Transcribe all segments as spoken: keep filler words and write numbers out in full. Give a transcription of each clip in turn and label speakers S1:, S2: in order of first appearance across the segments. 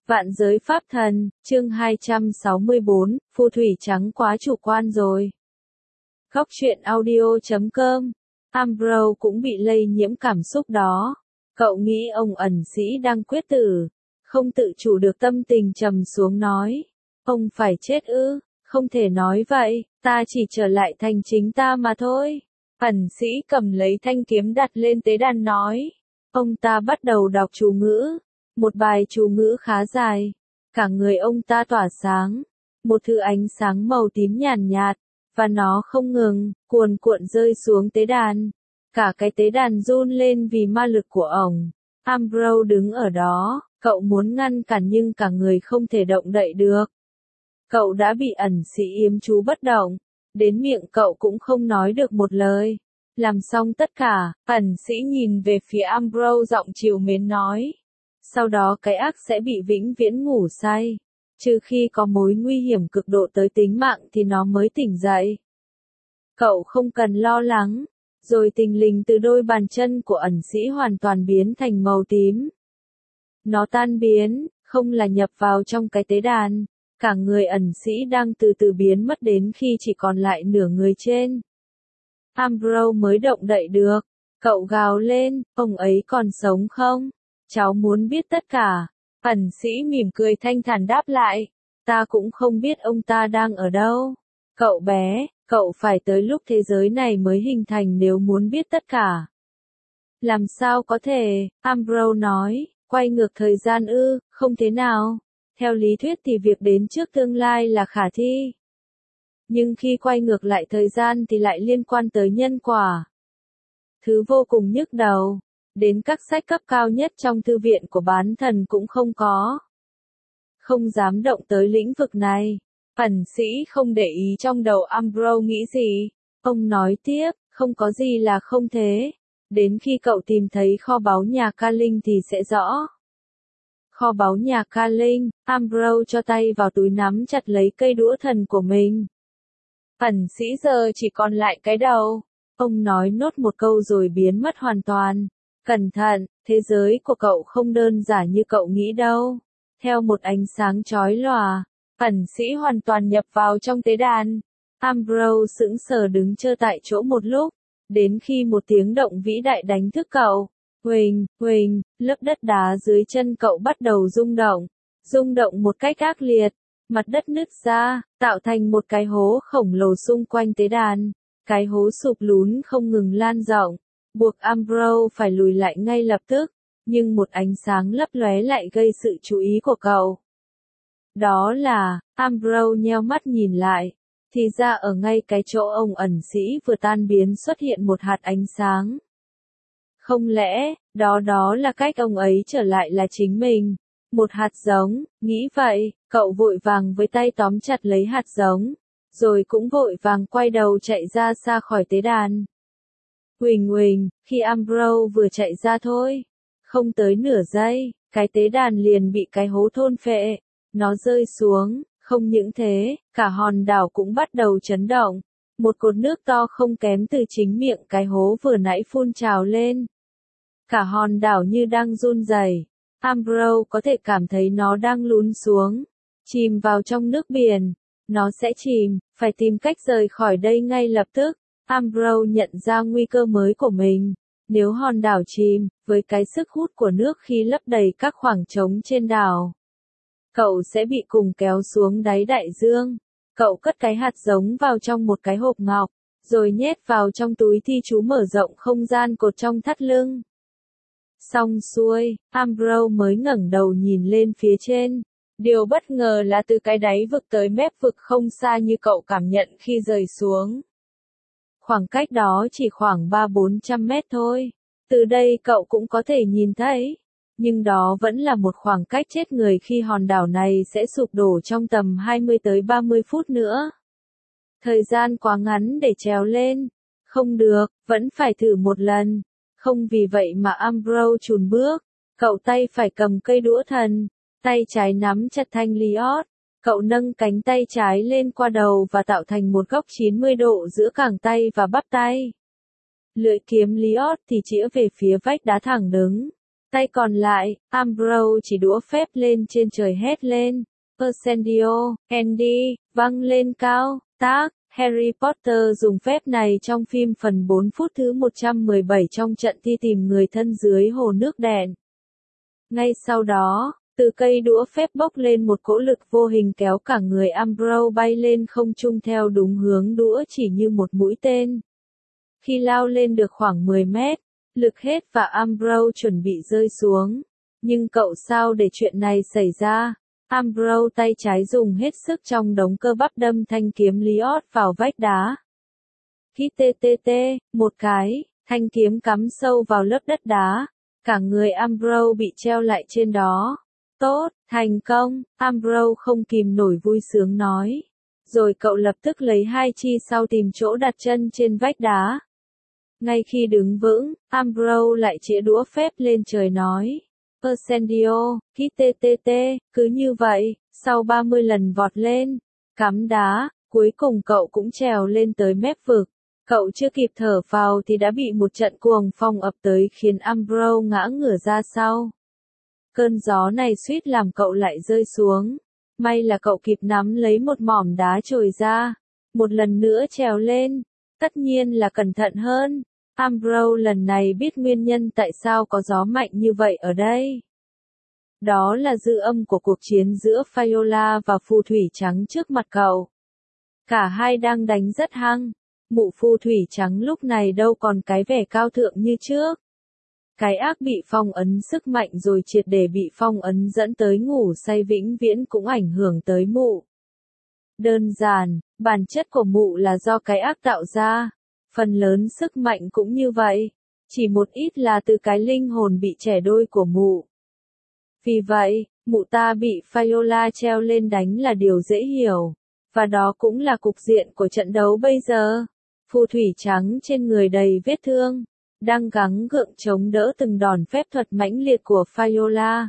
S1: Vạn giới pháp thần, chương hai trăm sáu mươi bốn, phù thủy trắng quá chủ quan rồi. Góc truyện audio chấm com, Ambrose cũng bị lây nhiễm cảm xúc đó. Cậu nghĩ ông ẩn sĩ đang quyết tử, không tự chủ được tâm tình trầm xuống nói. Ông phải chết ư, không thể nói vậy, ta chỉ trở lại thành chính ta mà thôi. Ẩn sĩ cầm lấy thanh kiếm đặt lên tế đàn nói. Ông ta bắt đầu đọc chú ngữ. Một bài chú ngữ khá dài, cả người ông ta tỏa sáng, một thứ ánh sáng màu tím nhàn nhạt, và nó không ngừng, cuồn cuộn rơi xuống tế đàn. Cả cái tế đàn run lên vì ma lực của ổng. Ambrose đứng ở đó, cậu muốn ngăn cản nhưng cả người không thể động đậy được. Cậu đã bị ẩn sĩ yếm chú bất động, đến miệng cậu cũng không nói được một lời. Làm xong tất cả, ẩn sĩ nhìn về phía Ambrose giọng trìu mến nói. Sau đó cái ác sẽ bị vĩnh viễn ngủ say. Trừ khi có mối nguy hiểm cực độ tới tính mạng thì nó mới tỉnh dậy. Cậu không cần lo lắng. Rồi tình lình từ đôi bàn chân của ẩn sĩ hoàn toàn biến thành màu tím. Nó tan biến, không là nhập vào trong cái tế đàn. Cả người ẩn sĩ đang từ từ biến mất đến khi chỉ còn lại nửa người trên. Ambrose mới động đậy được. Cậu gào lên, ông ấy còn sống không? Cháu muốn biết tất cả. Ẩn sĩ mỉm cười thanh thản đáp lại. Ta cũng không biết ông ta đang ở đâu. Cậu bé, cậu phải tới lúc thế giới này mới hình thành nếu muốn biết tất cả. Làm sao có thể, Ambrose nói, quay ngược thời gian ư, không thế nào. Theo lý thuyết thì việc đến trước tương lai là khả thi. Nhưng khi quay ngược lại thời gian thì lại liên quan tới nhân quả. Thứ vô cùng nhức đầu. Đến các sách cấp cao nhất trong thư viện của bán thần cũng không có. Không dám động tới lĩnh vực này. Ẩn sĩ không để ý trong đầu Ambrose nghĩ gì. Ông nói tiếp, không có gì là không thế. Đến khi cậu tìm thấy kho báu nhà Ca Linh thì sẽ rõ. Kho báu nhà Ca Linh, Ambrose cho tay vào túi nắm chặt lấy cây đũa thần của mình. Ẩn sĩ giờ chỉ còn lại cái đầu. Ông nói nốt một câu rồi biến mất hoàn toàn. Cẩn thận, thế giới của cậu không đơn giản như cậu nghĩ đâu. Theo một ánh sáng chói lòa, ẩn sĩ hoàn toàn nhập vào trong tế đàn. Ambrose sững sờ đứng chơ tại chỗ một lúc, đến khi một tiếng động vĩ đại đánh thức cậu. Huỳnh, huỳnh, lớp đất đá dưới chân cậu bắt đầu rung động. Rung động một cách ác liệt, mặt đất nứt ra, tạo thành một cái hố khổng lồ xung quanh tế đàn. Cái hố sụp lún không ngừng lan rộng. Buộc Ambrose phải lùi lại ngay lập tức, nhưng một ánh sáng lấp lóe lại gây sự chú ý của cậu. Đó là, Ambrose nheo mắt nhìn lại, thì ra ở ngay cái chỗ ông ẩn sĩ vừa tan biến xuất hiện một hạt ánh sáng. Không lẽ, đó đó là cách ông ấy trở lại là chính mình? Một hạt giống, nghĩ vậy, cậu vội vàng với tay tóm chặt lấy hạt giống, rồi cũng vội vàng quay đầu chạy ra xa khỏi tế đàn. Huỳnh huỳnh, khi Ambrose vừa chạy ra thôi, không tới nửa giây, cái tế đàn liền bị cái hố thôn phệ, nó rơi xuống, không những thế, cả hòn đảo cũng bắt đầu chấn động, một cột nước to không kém từ chính miệng cái hố vừa nãy phun trào lên. Cả hòn đảo như đang run rẩy, Ambrose có thể cảm thấy nó đang lún xuống, chìm vào trong nước biển, nó sẽ chìm, phải tìm cách rời khỏi đây ngay lập tức. Ambrose nhận ra nguy cơ mới của mình. Nếu hòn đảo chìm, với cái sức hút của nước khi lấp đầy các khoảng trống trên đảo, cậu sẽ bị cùng kéo xuống đáy đại dương. Cậu cất cái hạt giống vào trong một cái hộp ngọc, rồi nhét vào trong túi thi chú mở rộng không gian cột trong thắt lưng. Xong xuôi, Ambrose mới ngẩng đầu nhìn lên phía trên. Điều bất ngờ là từ cái đáy vực tới mép vực không xa như cậu cảm nhận khi rời xuống. Khoảng cách đó chỉ khoảng ba bốn trăm mét thôi. Từ đây cậu cũng có thể nhìn thấy. Nhưng đó vẫn là một khoảng cách chết người khi hòn đảo này sẽ sụp đổ trong tầm hai mươi tới ba mươi phút nữa. Thời gian quá ngắn để trèo lên. Không được, vẫn phải thử một lần. Không vì vậy mà Ambrose chùn bước. Cậu tay phải cầm cây đũa thần. Tay trái nắm chặt thanh liot. Cậu nâng cánh tay trái lên qua đầu và tạo thành một góc chín mươi độ giữa cẳng tay và bắp tay. Lưỡi kiếm liot thì chĩa về phía vách đá thẳng đứng. Tay còn lại, Ambrose chỉ đũa phép lên trên trời hét lên. Ascendio, Andy, văng lên cao, tác. Harry Potter dùng phép này trong phim phần bốn phút thứ một trăm mười bảy trong trận thi tìm người thân dưới hồ nước đèn. Ngay sau đó, từ cây đũa phép bốc lên một cỗ lực vô hình kéo cả người Ambrose bay lên không trung theo đúng hướng đũa chỉ như một mũi tên. Khi lao lên được khoảng mười mét, lực hết và Ambrose chuẩn bị rơi xuống. Nhưng cậu sao để chuyện này xảy ra? Ambrose tay trái dùng hết sức trong đống cơ bắp đâm thanh kiếm Liot vào vách đá. Khi tê tê tê, một cái, thanh kiếm cắm sâu vào lớp đất đá. Cả người Ambrose bị treo lại trên đó. Tốt, thành công, Ambrose không kìm nổi vui sướng nói. Rồi cậu lập tức lấy hai chi sau tìm chỗ đặt chân trên vách đá. Ngay khi đứng vững, Ambrose lại chĩa đũa phép lên trời nói. Ascendio, khi tê tê tê, cứ như vậy, sau ba mươi lần vọt lên, cắm đá, cuối cùng cậu cũng trèo lên tới mép vực. Cậu chưa kịp thở phào thì đã bị một trận cuồng phong ập tới khiến Ambrose ngã ngửa ra sau. Cơn gió này suýt làm cậu lại rơi xuống. May là cậu kịp nắm lấy một mỏm đá trồi ra. Một lần nữa trèo lên. Tất nhiên là cẩn thận hơn. Ambrose lần này biết nguyên nhân tại sao có gió mạnh như vậy ở đây. Đó là dư âm của cuộc chiến giữa Viola và phù thủy trắng trước mặt cậu. Cả hai đang đánh rất hăng. Mụ phù thủy trắng lúc này đâu còn cái vẻ cao thượng như trước. Cái ác bị phong ấn sức mạnh rồi triệt để bị phong ấn dẫn tới ngủ say vĩnh viễn cũng ảnh hưởng tới mụ. Đơn giản, bản chất của mụ là do cái ác tạo ra. Phần lớn sức mạnh cũng như vậy. Chỉ một ít là từ cái linh hồn bị trẻ đôi của mụ. Vì vậy, mụ ta bị Viola treo lên đánh là điều dễ hiểu. Và đó cũng là cục diện của trận đấu bây giờ. Phù thủy trắng trên người đầy vết thương. Đang gắng gượng chống đỡ từng đòn phép thuật mãnh liệt của Viola.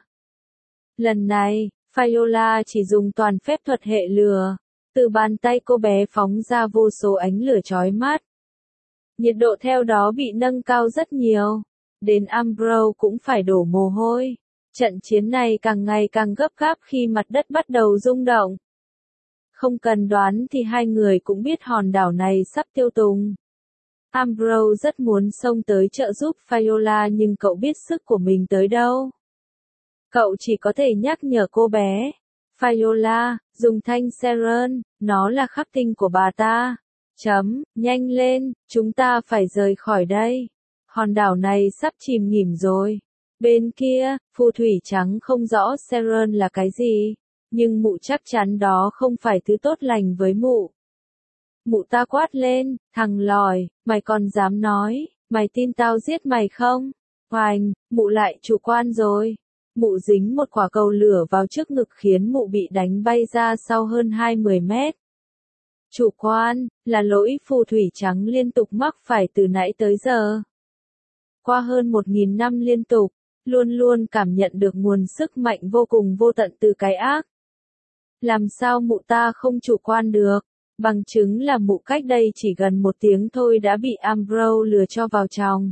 S1: Lần này, Viola chỉ dùng toàn phép thuật hệ lửa. Từ bàn tay cô bé phóng ra vô số ánh lửa chói mắt. Nhiệt độ theo đó bị nâng cao rất nhiều. Đến Ambrose cũng phải đổ mồ hôi. Trận chiến này càng ngày càng gấp gáp khi mặt đất bắt đầu rung động. Không cần đoán thì hai người cũng biết hòn đảo này sắp tiêu tùng. Ambrose rất muốn xông tới trợ giúp Viola nhưng cậu biết sức của mình tới đâu. Cậu chỉ có thể nhắc nhở cô bé. Viola, dùng thanh Seren, nó là khắc tinh của bà ta. Chấm, nhanh lên, chúng ta phải rời khỏi đây. Hòn đảo này sắp chìm nghỉm rồi. Bên kia, phù thủy trắng không rõ Seren là cái gì. Nhưng mụ chắc chắn đó không phải thứ tốt lành với mụ. Mụ ta quát lên, thằng lòi, mày còn dám nói, mày tin tao giết mày không? Hoành, mụ lại chủ quan rồi. Mụ dính một quả cầu lửa vào trước ngực khiến mụ bị đánh bay ra sau hơn hai mươi mét. Chủ quan, là lỗi phù thủy trắng liên tục mắc phải từ nãy tới giờ. Qua hơn một nghìn năm liên tục, luôn luôn cảm nhận được nguồn sức mạnh vô cùng vô tận từ cái ác. Làm sao mụ ta không chủ quan được? Bằng chứng là mụ cách đây chỉ gần một tiếng thôi đã bị Ambrose lừa cho vào trong.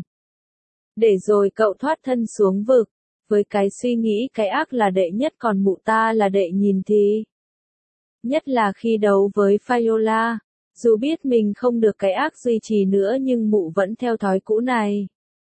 S1: Để rồi cậu thoát thân xuống vực, với cái suy nghĩ cái ác là đệ nhất còn mụ ta là đệ nhìn thì. Nhất là khi đấu với Viola, dù biết mình không được cái ác duy trì nữa nhưng mụ vẫn theo thói cũ này.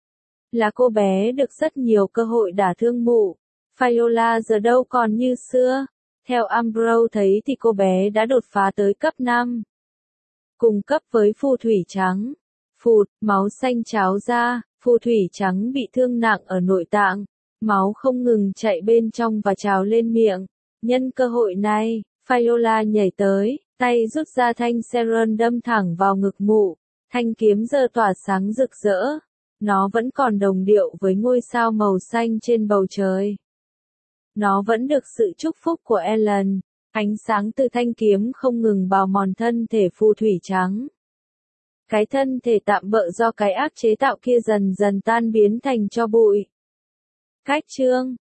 S1: Là cô bé được rất nhiều cơ hội đả thương mụ, Viola giờ đâu còn như xưa. Theo Ambrose thấy thì cô bé đã đột phá tới cấp năm. Cùng cấp với phù thủy trắng. Phụt, máu xanh tráo ra, phù thủy trắng bị thương nặng ở nội tạng. Máu không ngừng chạy bên trong và trào lên miệng. Nhân cơ hội này, Viola nhảy tới, tay rút ra thanh Seren đâm thẳng vào ngực mụ. Thanh kiếm giờ tỏa sáng rực rỡ. Nó vẫn còn đồng điệu với ngôi sao màu xanh trên bầu trời. Nó vẫn được sự chúc phúc của Ellen. Ánh sáng từ thanh kiếm không ngừng bào mòn thân thể phù thủy trắng. Cái thân thể tạm bợ do cái ác chế tạo kia dần dần tan biến thành tro bụi. Cách chương